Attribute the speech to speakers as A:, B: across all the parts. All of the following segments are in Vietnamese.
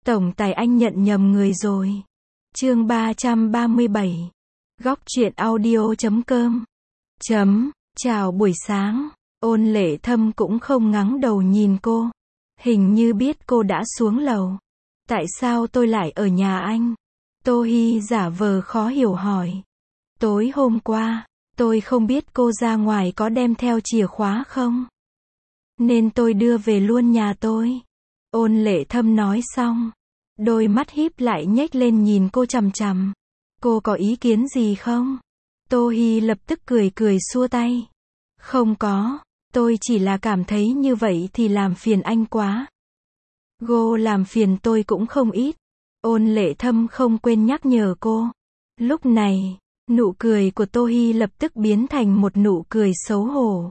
A: Tổng tài anh nhận nhầm người rồi. Chương 337. Góc truyện audio.com. Chào buổi sáng. Ôn Lệ Thâm cũng không ngắng đầu nhìn cô. Hình như biết cô đã xuống lầu. Tại sao tôi lại ở nhà anh? Tô Hi giả vờ khó hiểu hỏi. Tối hôm qua, tôi không biết cô ra ngoài có đem theo chìa khóa không? Nên tôi đưa về luôn nhà tôi. Ôn Lệ Thâm nói xong. Đôi mắt híp lại nhếch lên nhìn cô chằm chằm. Cô có ý kiến gì không? Tô Hi lập tức cười xua tay. Không có, tôi chỉ là cảm thấy như vậy thì làm phiền anh quá. Cô làm phiền tôi cũng không ít. Ôn Lệ Thâm không quên nhắc nhở cô. Lúc này, nụ cười của Tô Hi lập tức biến thành một nụ cười xấu hổ.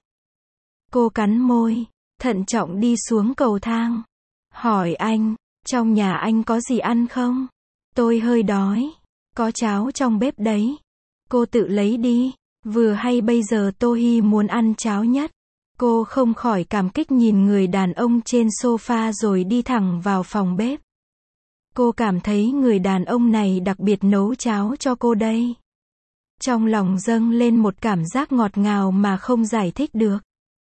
A: Cô cắn môi, thận trọng đi xuống cầu thang. Hỏi anh, trong nhà anh có gì ăn không? Tôi hơi đói. Có cháo trong bếp đấy. Cô tự lấy đi. Vừa hay bây giờ Tô Hi muốn ăn cháo nhất. Cô không khỏi cảm kích nhìn người đàn ông trên sofa rồi đi thẳng vào phòng bếp. Cô cảm thấy người đàn ông này đặc biệt nấu cháo cho cô đây. Trong lòng dâng lên một cảm giác ngọt ngào mà không giải thích được.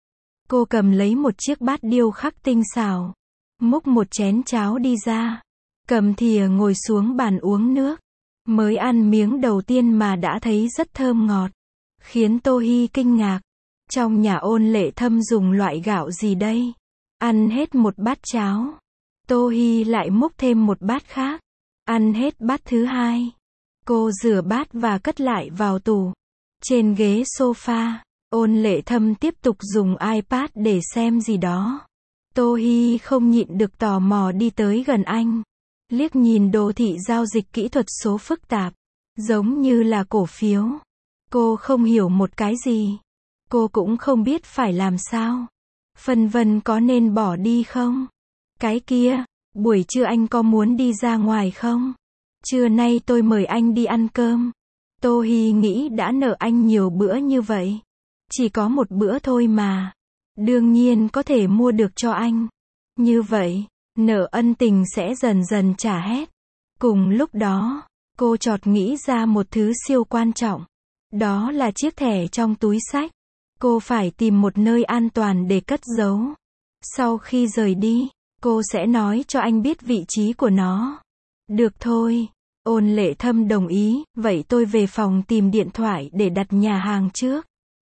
A: Cô cầm lấy một chiếc bát điêu khắc tinh xảo. Múc một chén cháo đi ra. Cầm thìa ngồi xuống bàn uống nước. Mới ăn miếng đầu tiên mà đã thấy rất thơm ngọt. Khiến Tô Hi kinh ngạc. Trong nhà Ôn Lệ Thâm dùng loại gạo gì đây? Ăn hết một bát cháo. Tô Hi lại múc thêm một bát khác. Ăn hết bát thứ hai. Cô rửa bát và cất lại vào tủ. Trên ghế sofa, Ôn Lệ Thâm tiếp tục dùng iPad để xem gì đó. Tô Hi không nhịn được tò mò đi tới gần anh. Liếc nhìn đồ thị giao dịch kỹ thuật số phức tạp. Giống như là cổ phiếu. Cô không hiểu một cái gì. Cô cũng không biết phải làm sao. Phân vân có nên bỏ đi không? Cái kia, buổi trưa anh có muốn đi ra ngoài không? Trưa nay tôi mời anh đi ăn cơm. Tô Hi nghĩ đã nợ anh nhiều bữa như vậy. Chỉ có một bữa thôi mà. Đương nhiên có thể mua được cho anh. Như vậy, nợ ân tình sẽ dần dần trả hết. Cùng lúc đó, cô chợt nghĩ ra một thứ siêu quan trọng. Đó là chiếc thẻ trong túi xách. Cô phải tìm một nơi an toàn để cất giấu. Sau khi rời đi, cô sẽ nói cho anh biết vị trí của nó. Được thôi. Ôn Lệ Thâm đồng ý, vậy tôi về phòng tìm điện thoại để đặt nhà hàng trước.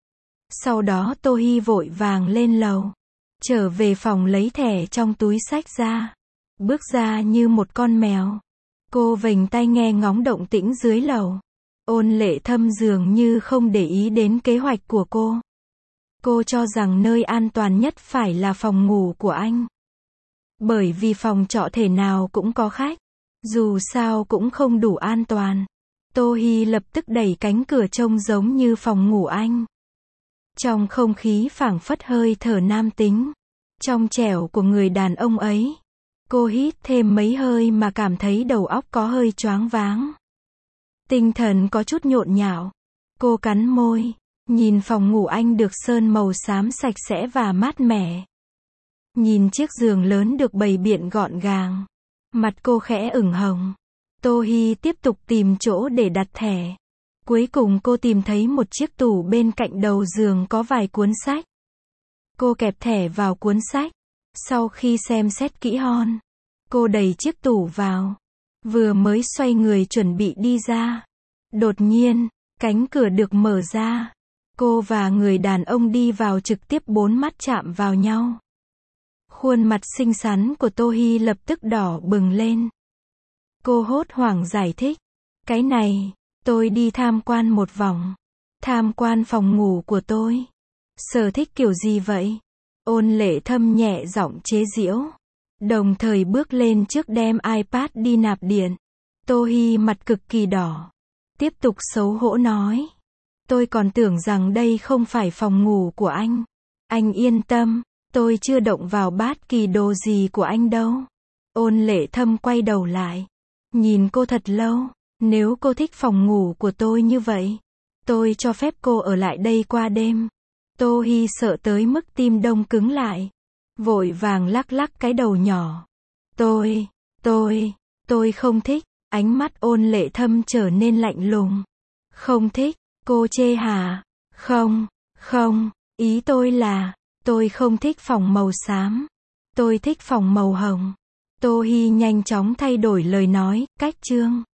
A: Sau đó Tô Hi vội vàng lên lầu. Trở về phòng lấy thẻ trong túi xách ra. Bước ra như một con mèo. Cô vểnh tai nghe ngóng động tĩnh dưới lầu. Ôn Lệ Thâm dường như không để ý đến kế hoạch của cô. Cô cho rằng nơi an toàn nhất phải là phòng ngủ của anh. Bởi vì phòng trọ thể nào cũng có khách. Dù sao cũng không đủ an toàn. Tô Hi lập tức đẩy cánh cửa trông giống như phòng ngủ anh. Trong không khí phảng phất hơi thở nam tính. Trong trẻo của người đàn ông ấy. Cô hít thêm mấy hơi mà cảm thấy đầu óc có hơi choáng váng. Tinh thần có chút nhộn nhạo. Cô cắn môi. Nhìn phòng ngủ anh được sơn màu xám sạch sẽ và mát mẻ. Nhìn chiếc giường lớn được bày biện gọn gàng. Mặt cô khẽ ửng hồng. Tô Hi tiếp tục tìm chỗ để đặt thẻ. Cuối cùng cô tìm thấy một chiếc tủ bên cạnh đầu giường có vài cuốn sách. Cô kẹp thẻ vào cuốn sách. Sau khi xem xét kỹ hon, cô đẩy chiếc tủ vào. Vừa mới xoay người chuẩn bị đi ra. Đột nhiên, cánh cửa được mở ra. Cô và người đàn ông đi vào trực tiếp, bốn mắt chạm vào nhau. Khuôn mặt xinh xắn của Tô Hi lập tức đỏ bừng lên. Cô hốt hoảng giải thích. Cái này, tôi đi tham quan một vòng. Tham quan phòng ngủ của tôi. Sở thích kiểu gì vậy? Ôn Lệ Thâm nhẹ giọng chế giễu. Đồng thời bước lên trước đem iPad đi nạp điện. Tô Hi mặt cực kỳ đỏ. Tiếp tục xấu hổ nói. Tôi còn tưởng rằng đây không phải phòng ngủ của anh. Anh yên tâm, tôi chưa động vào bát kỳ đồ gì của anh đâu. Ôn Lệ Thâm quay đầu lại. Nhìn cô thật lâu. Nếu cô thích phòng ngủ của tôi như vậy, tôi cho phép cô ở lại đây qua đêm. Tô Hi sợ tới mức tim đông cứng lại. Vội vàng lắc lắc cái đầu nhỏ. Tôi không thích. Ánh mắt Ôn Lệ Thâm trở nên lạnh lùng. Không thích, cô chê hả? Không, ý tôi là, tôi không thích phòng màu xám. Tôi thích phòng màu hồng. Tô Hi nhanh chóng thay đổi lời nói, cách chương.